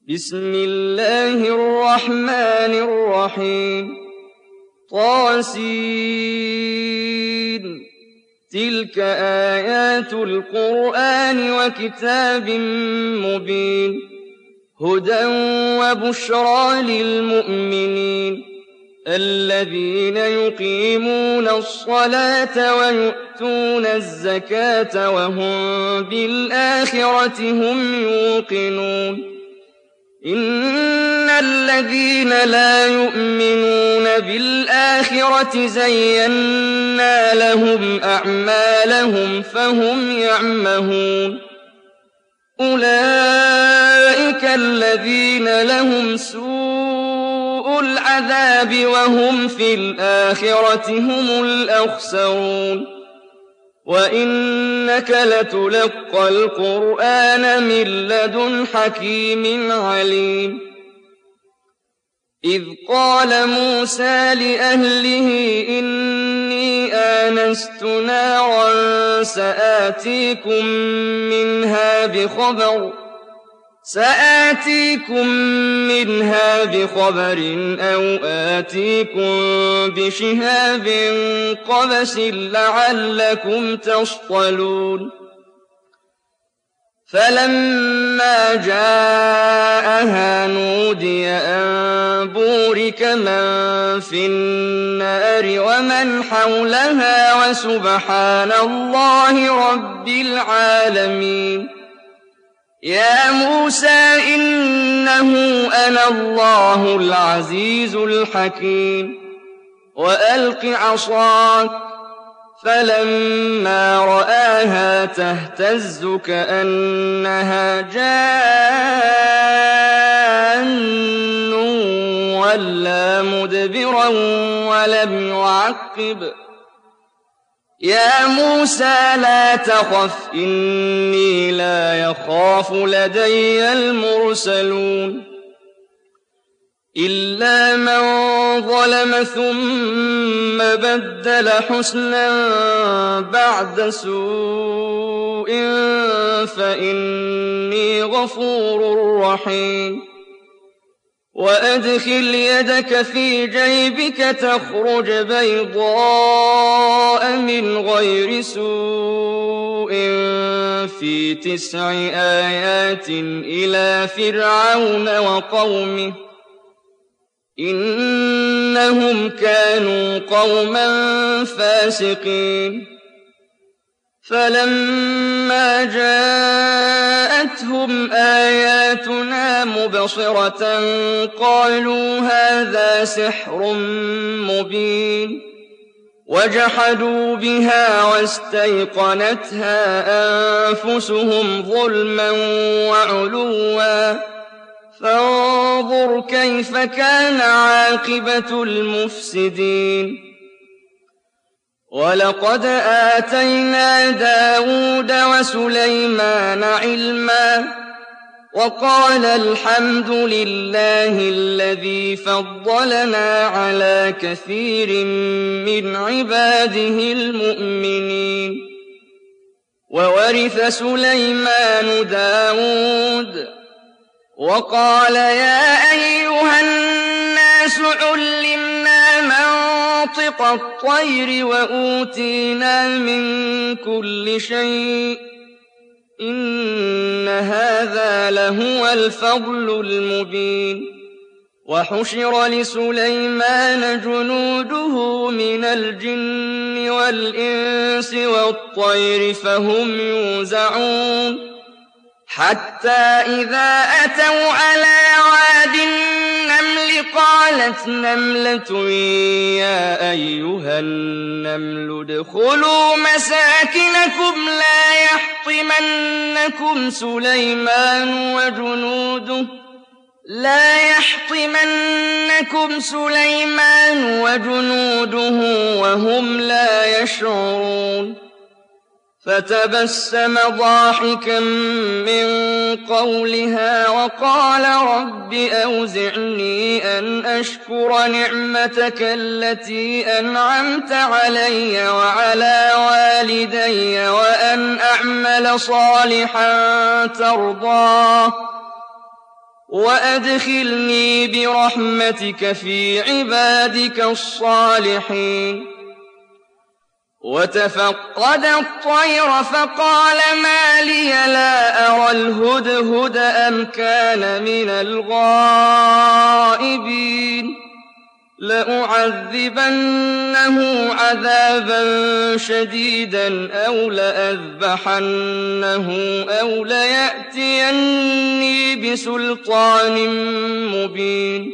بسم الله الرحمن الرحيم طاسين تلك آيات القرآن وكتاب مبين هدى وبشرى للمؤمنين الذين يقيمون الصلاة ويؤتون الزكاة وهم بالآخرة هم يوقنون إن الذين لا يؤمنون بالآخرة زينا لهم أعمالهم فهم يعمهون أولئك الذين لهم سوء العذاب وهم في الآخرة هم الأخسرون وإنك لتلقى القرآن من لدن حكيم عليم إذ قال موسى لأهله إني آنست نارا سآتيكم منها بخبر أو آتيكم بشهاب قبس لعلكم تصطلون فلما جاءها نودي أن بورك من في النار ومن حولها وسبحان الله رب العالمين يا موسى إنه أنا الله العزيز الحكيم وألق عصاك فلما رآها تهتز كأنها جان ولا مدبرا ولم يعقب يا موسى لا تخف إني لا يخاف لدي المرسلون إلا من ظلم ثم بدل حسنا بعد سوء فإني غفور رحيم وأدخل يدك في جيبك تخرج بيضاء من غير سوء في 9 آيات إلى فرعون وقومه إنهم كانوا قوما فاسقين فلما جاءتهم آياتنا مبصرة قالوا هذا سحر مبين وجحدوا بها واستيقنتها أنفسهم ظلما وعلوا فانظر كيف كان عاقبة المفسدين ولقد آتينا داود وسليمان علما وقال الحمد لله الذي فضلنا على كثير من عباده المؤمنين وورث سليمان داود وقال يا أيها الناس علمنا منطق الطير وأوتينا من كل شيء إن هذا لهو الفضل المبين وحشر لسليمان جنوده من الجن والإنس والطير فهم يوزعون حتى إذا أتوا على واد النمل قالت نملة يا أيها النمل ادخلوا مساكنكم لا يحطمنكم سليمان وجنوده وهم لا يشعرون فتبسم ضاحكا من قولها وقال رب أوزعني أن أشكر نعمتك التي أنعمت علي وعلى والدي وأن أعمل صالحا ترضاه وأدخلني برحمتك في عبادك الصالحين. وتفقد الطير فقال ما لي لا أرى الهدهد أم كان من الغائبين لأعذبنه عذابا شديدا أو لأذبحنه أو ليأتيني بسلطان مبين.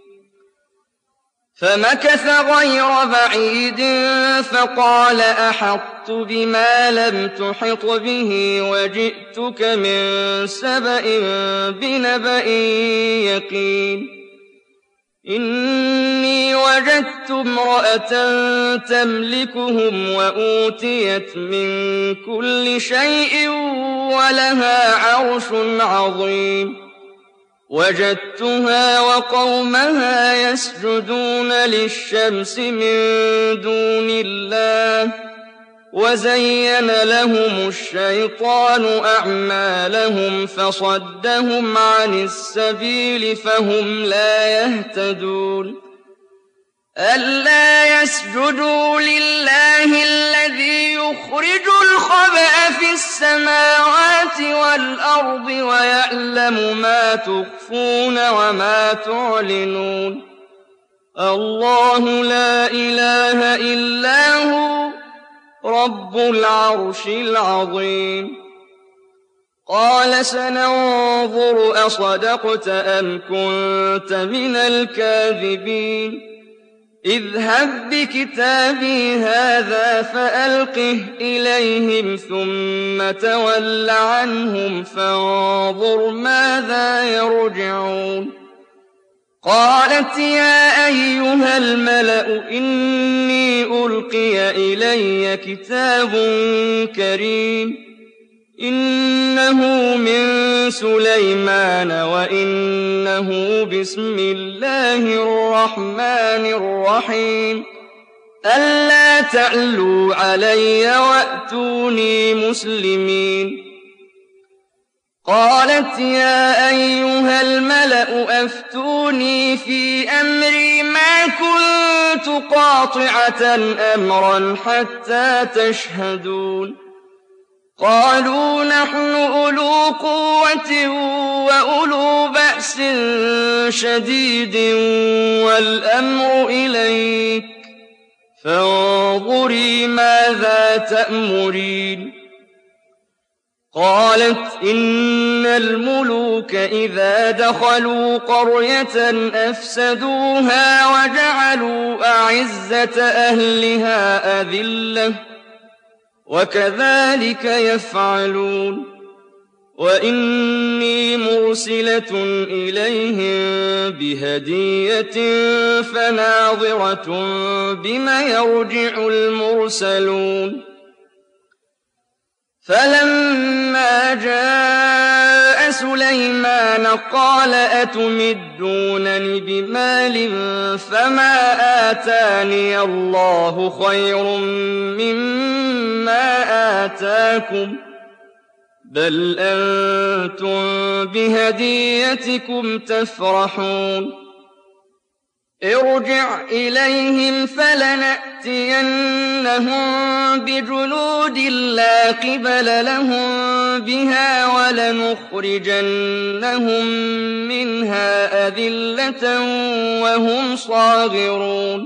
فمكث غير بعيد فقال أحطت بما لم تحط به وجئتك من سبأ بنبأ يقين. إني وجدت امرأة تملكهم وأوتيت من كل شيء ولها عرش عظيم. وجدتها وقومها يسجدون للشمس من دون الله وزين لهم الشيطان أعمالهم فصدهم عن السبيل فهم لا يهتدون. ألا يسجدوا لله الذي يخرج الخبأ في السماوات والأرض ويعلم ما تخفون وما تعلنون. الله لا إله إلا هو رب العرش العظيم. قال سننظر أصدقت أم كنت من الكاذبين. اذهب بكتابي هذا فألقه إليهم ثم تول عنهم فانظر ماذا يرجعون. قالت يا أيها الملأ إني ألقي إلي كتاب كريم إنه من سليمان وإنه بسم الله الرحمن الرحيم ألا تعلوا علي وأتوني مسلمين. قالت يا أيها الملأ أفتوني في أمري ما كنت قاطعة أمرا حتى تشهدون. قالوا نحن أولو قوة وأولو بأس شديد والأمر إليك فانظري ماذا تأمرين. قالت إن الملوك إذا دخلوا قرية أفسدوها وجعلوا أعزة أهلها أذلة وكذلك يفعلون. وإني مرسلة إليهم بهدية فناظرة بما يرجع المرسلون. فلما جاء سليمان قال أتمدونني بمال فما آتاني الله خير مما آتاكم بل أنتم بهديتكم تفرحون. ارجع إليهم فلنأتينهم بجنود لا قبل لهم بها ولنخرجنهم منها أذلة وهم صاغرون.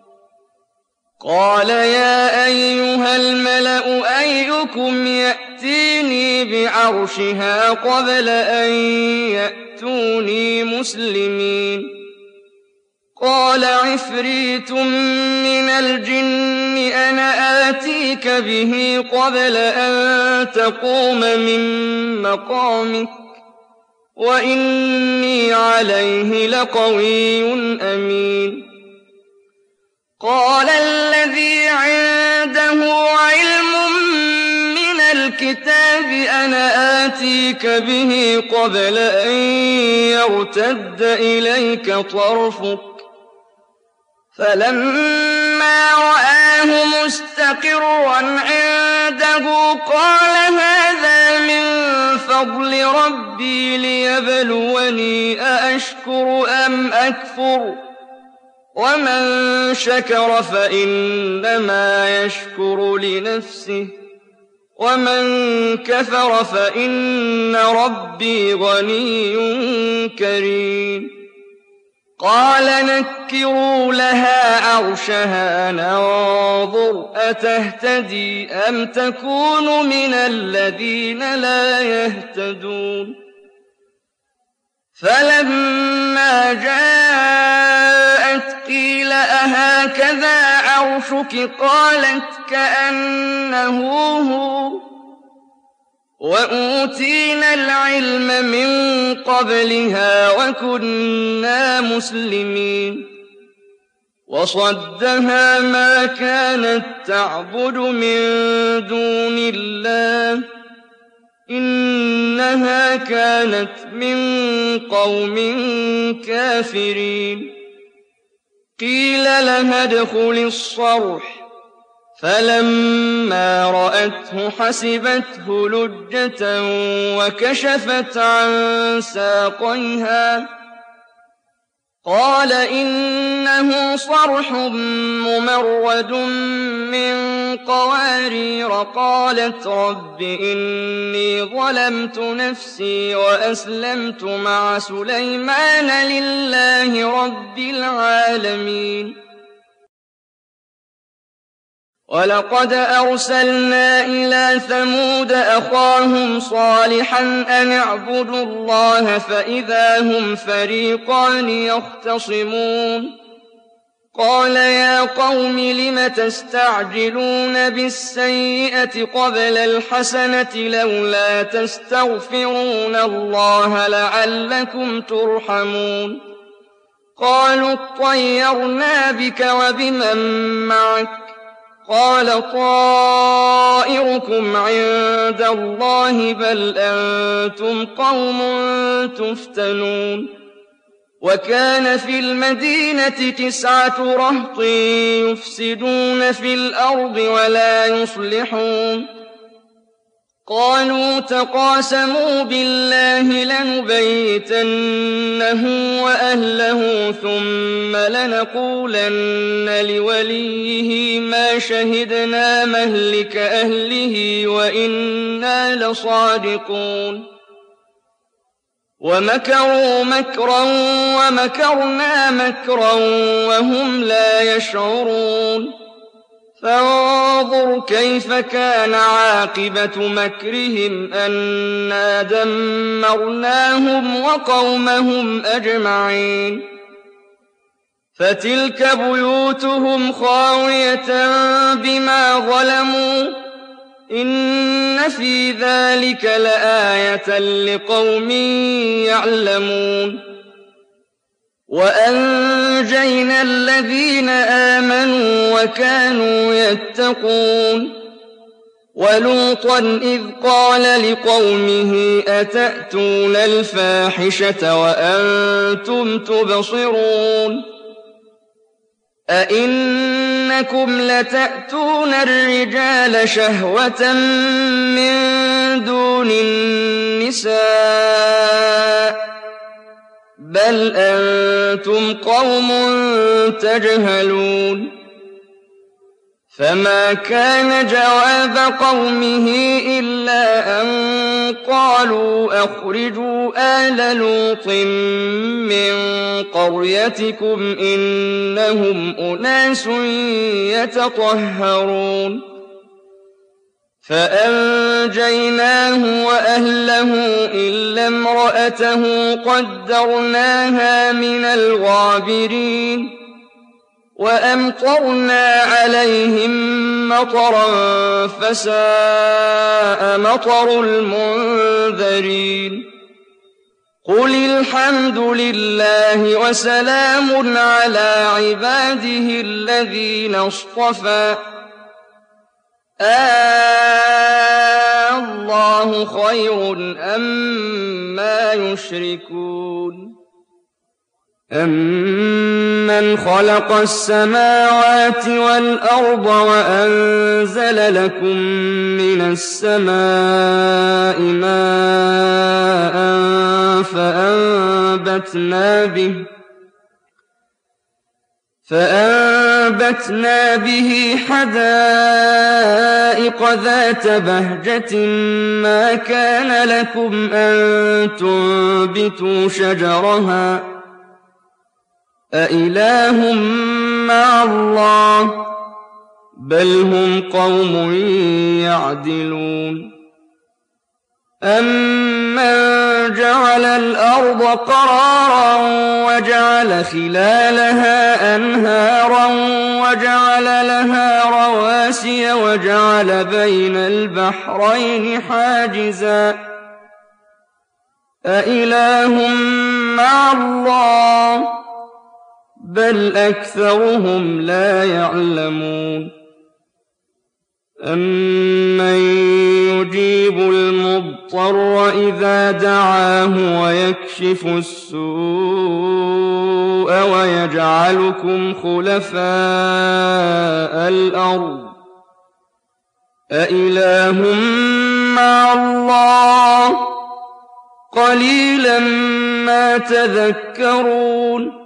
قال يا أيها الملأ أيكم يأتيني بعرشها قبل أن يأتوني مسلمين. قال عفريت من الجن أنا آتيك به قبل أن تقوم من مقامك وإني عليه لقوي أمين. قال الذي عنده علم من الكتاب أنا آتيك به قبل أن يرتد إليك طرفك فلما رآه مستقرا عنده قال هذا من فضل ربي ليبلوني أأشكر أم أكفر ومن شكر فإنما يشكر لنفسه ومن كفر فإن ربي غني كريم قال نكروا لها عرشها ننظر أتهتدي أم تكون من الذين لا يهتدون فلما جاءت قيل أهكذا عرشك قالت كأنه هو وأوتينا العلم من قبلها وكنا مسلمين وصدها ما كانت تعبد من دون الله إنها كانت من قوم كافرين قيل لها ادخل الصرح فلما رأته حسبته لجة وكشفت عن ساقيها قال إنه صرح ممرد من قوارير قالت رب إني ظلمت نفسي وأسلمت مع سليمان لله رب العالمين ولقد أرسلنا إلى ثمود أخاهم صالحا أن اعبدوا الله فإذا هم فريقان يختصمون قال يا قوم لم تستعجلون بالسيئة قبل الحسنة لولا تستغفرون الله لعلكم ترحمون قالوا اطيرنا بك وبمن معك قال طائركم عند الله بل أنتم قوم تفتنون وكان في المدينة 9 رهط يفسدون في الأرض ولا يصلحون قالوا تقاسموا بالله لنبيتنه وأهله ثم لنقولن لوليه ما شهدنا مهلك أهله وإنا لصادقون ومكروا مكرا ومكرنا مكرا وهم لا يشعرون فانظر كيف كان عاقبة مكرهم أنا دمرناهم وقومهم أجمعين فتلك بيوتهم خاوية بما ظلموا إن في ذلك لآية لقوم يعلمون وأنجينا الذين آمنوا وكانوا يتقون ولوطا إذ قال لقومه أتأتون الفاحشة وأنتم تبصرون أئنكم لتأتون الرجال شهوة من دون النساء بل أنتم قوم تجهلون فما كان جواب قومه إلا أن قالوا أخرجوا آل لوط من قريتكم إنهم أناس يتطهرون فأنجيناه وأهله إلا امرأته قدرناها من الغابرين وأمطرنا عليهم مطرا فساء مطر المنذرين قل الحمد لله وسلام على عباده الذين اصطفى الله خير أما يشركون أَمَّنْ خَلَقَ السَّمَاوَاتِ وَالْأَرْضَ وَأَنزَلَ لَكُم مِّنَ السَّمَاءِ مَاءً فَأَنبَتْنَا بِهِ حَدَائِقَ ذَاتَ بَهْجَةٍ مَّا كَانَ لَكُمْ أَن تُنبِتُوا شَجَرَهَا ۗ أَإِلَٰهٌ مَّعَ اللَّهِ ۚ بَلْ هُمْ قَوْمٌ يَعْدِلُونَ أَمَّن جَعَلَ الْأَرْضَ قَرَارًا وَجَعَلَ خِلَالَهَا أَنْهَارًا وَجَعَلَ لَهَا رَوَاسِيَ وَجَعَلَ بَيْنَ الْبَحْرَيْنِ حَاجِزًا ۗ أَإِلَٰهٌ مَّعَ اللَّهِ ۚ بَلْ أَكْثَرُهُمْ لَا يَعْلَمُونَ أَمَّن يُجِيبُ الْمُضْطَرَّ إِذَا دَعَاهُ وَيَكْشِفُ السُّوءَ وَيَجْعَلُكُمْ خُلَفَاءَ الْأَرْضِ ۗ أَإِلَٰهٌ مَّعَ اللَّهِ ۚ قَلِيلًا مَّا تَذَكَّرُونَ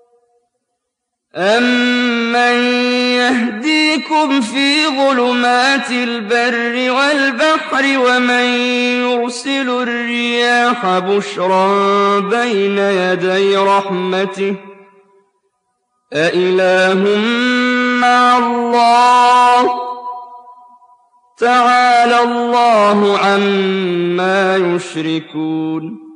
أَمَّن يَهْدِيكُمْ فِي ظُلُمَاتِ الْبَرِّ وَالْبَحْرِ وَمَن يُرْسِلُ الرِّيَاحَ بُشْرًا بَيْنَ يَدَيْ رَحْمَتِهِ ۗ أَإِلَٰهٌ مَّعَ اللَّهِ ۚ تَعَالَى اللَّهُ عَمَّا يُشْرِكُونَ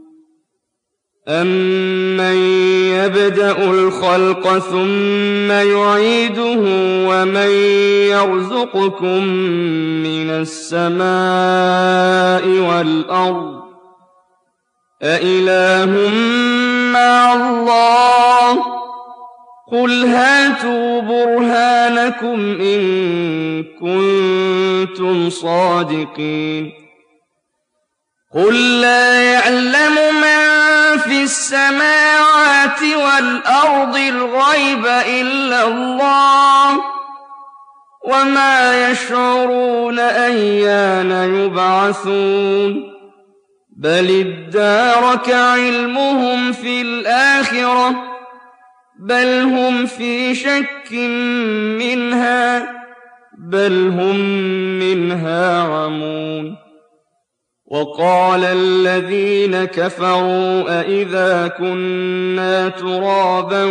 أَمَّن يَبْدَأُ الْخَلْقَ ثُمَّ يُعِيدُهُ وَمَن يَرْزُقُكُم مِّنَ السَّمَاءِ وَالْأَرْضِ ۗ أَإِلَٰهٌ مَّعَ اللَّهِ ۚ قُلْ هَاتُوا بُرْهَانَكُمْ إِن كُنتُمْ صَادِقِينَ قُل لَّا يَعْلَمُ مَن فِي السَّمَاوَاتِ وَالْأَرْضِ الْغَيْبَ إِلَّا اللَّهُ ۚ وَمَا يَشْعُرُونَ أَيَّانَ يُبْعَثُونَ بَلِ ادَّارَكَ عِلْمُهُمْ فِي الْآخِرَةِ ۚ بَلْ هُمْ فِي شَكٍّ مِّنْهَا ۖ بَلْ هُم مِّنْهَا عَمُونَ وَقَالَ الَّذِينَ كَفَرُوا أَإِذَا كُنَّا تُرَابًا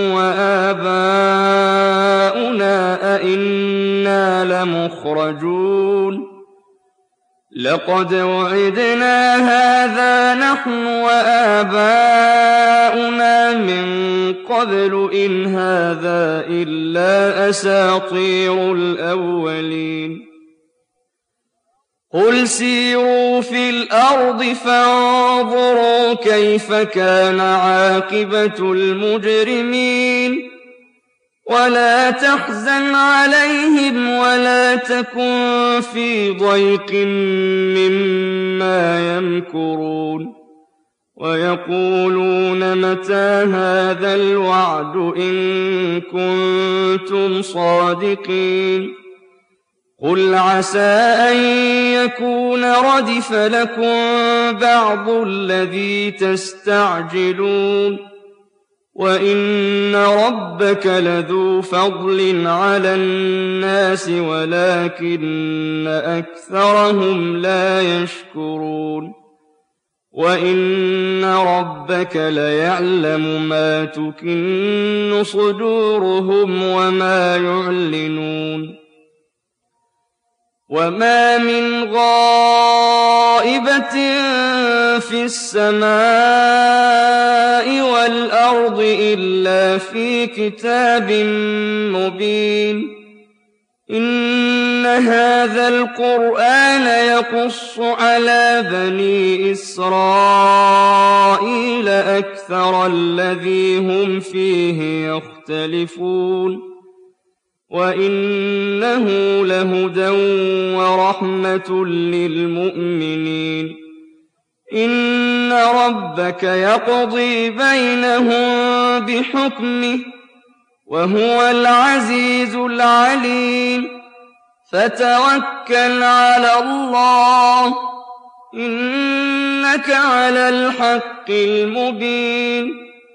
وَآبَاؤُنَا أَإِنَّا لَمُخْرَجُونَ لَقَدْ وُعِدْنَا هَٰذَا نَحْنُ وَآبَاؤُنَا مِن قَبْلُ إِنْ هَٰذَا إِلَّا أَسَاطِيرُ الْأَوَّلِينَ قُلْ سِيرُوا فِي الْأَرْضِ فَانظُرُوا كَيْفَ كَانَ عَاقِبَةُ الْمُجْرِمِينَ وَلَا تَحْزَنْ عَلَيْهِمْ وَلَا تَكُن فِي ضَيْقٍ مِّمَّا يَمْكُرُونَ وَيَقُولُونَ مَتَىٰ هَٰذَا الْوَعْدُ إِن كُنتُمْ صَادِقِينَ قُلْ عَسَىٰ أَن يَكُونَ رَدِفَ لَكُم بَعْضُ الَّذِي تَسْتَعْجِلُونَ وَإِنَّ رَبَّكَ لَذُو فَضْلٍ عَلَى النَّاسِ وَلَٰكِنَّ أَكْثَرَهُمْ لَا يَشْكُرُونَ وَإِنَّ رَبَّكَ لَيَعْلَمُ مَا تُكِنُّ صُدُورُهُمْ وَمَا يُعْلِنُونَ وَمَا مِنْ غَائِبَةٍ فِي السَّمَاءِ وَالْأَرْضِ إِلَّا فِي كِتَابٍ مُّبِينٍ إِنَّ هَٰذَا الْقُرْآنَ يَقُصُّ عَلَىٰ بَنِي إِسْرَائِيلَ أَكْثَرَ الَّذِي هُمْ فِيهِ يَخْتَلِفُونَ وَإِنَّهُ لَهُدًى وَرَحْمَةٌ لِّلْمُؤْمِنِينَ إِنَّ رَبَّكَ يَقْضِي بَيْنَهُم بِحُكْمِهِ وهو العزيز العليم فتوكل على الله إنك على الحق المبين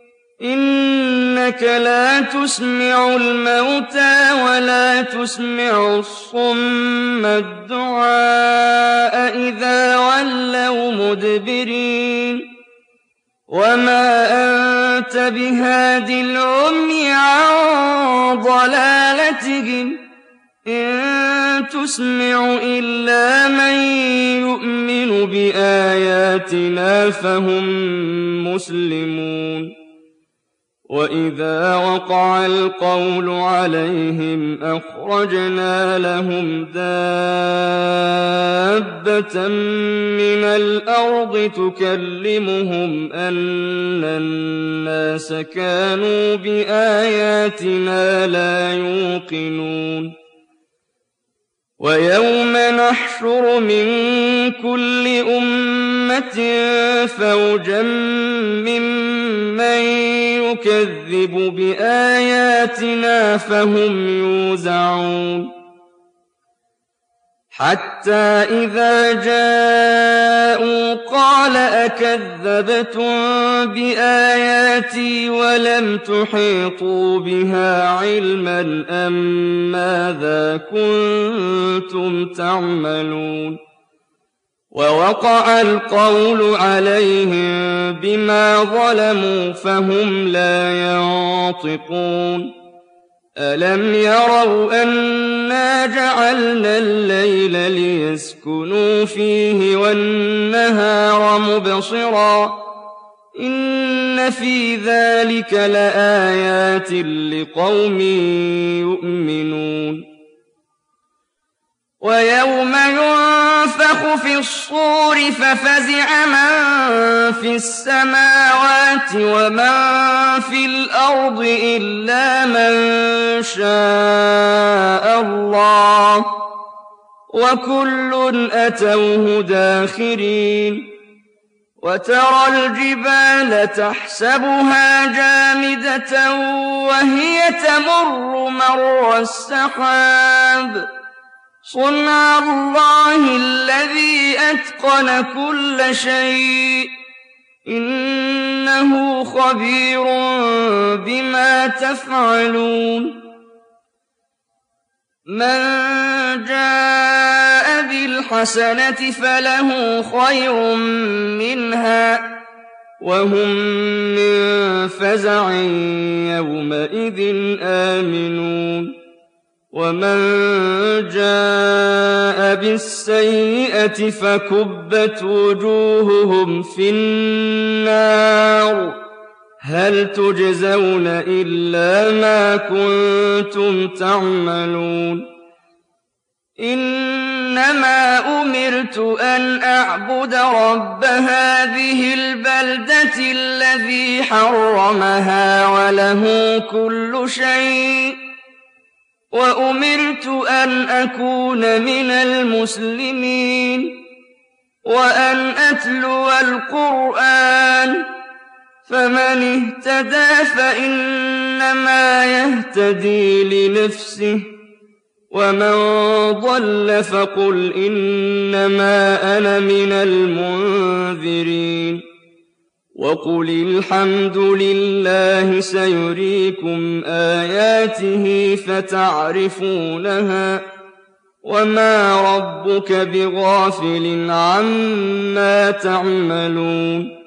إنك لا تسمع الموتى ولا تسمع الصم الدعاء إذا ولوا مدبرين وما أنت بهاد العمي عن ضلالتهم إن تسمع إلا من يؤمن بآياتنا فهم مسلمون وإذا وقع القول عليهم أخرجنا لهم دابة من الأرض تكلمهم أن الناس كانوا بآياتنا لا يوقنون ويوم نحشر من كل أمة فوجا ممن يكذب بآياتنا فهم يوزعون حتى إذا جاءوا قال أكذبتم بآياتي ولم تحيطوا بها علما أم ماذا كنتم تعملون ووقع القول عليهم بما ظلموا فهم لا ينطقون ألم يروا أنا جعلنا الليل ليسكنوا فيه والنهار مبصرا إن في ذلك لآيات لقوم يؤمنون ويوم ينفخ في الصور ففزع من في السماوات ومن في الأرض إلا من شاء الله وكل أتوه داخرين وترى الجبال تحسبها جامدة وهي تمر مر السحاب صنع الله الذي أتقن كل شيء إنه خبير بما تفعلون من جاء بالحسنة فله خير منها وهم من فزع يومئذ آمنون ومن جاء بالسيئة فكبت وجوههم في النار هل تجزون إلا ما كنتم تعملون إنما أمرت أن أعبد رب هذه البلدة الذي حرمها وله كل شيء وأمرت أن أكون من المسلمين وأن أتلو القرآن فمن اهتدى فإنما يهتدي لنفسه ومن ضل فقل إنما أنا من المنذرين وقل الحمد لله سيريكم آياته فتعرفونها وما ربك بغافل عما تعملون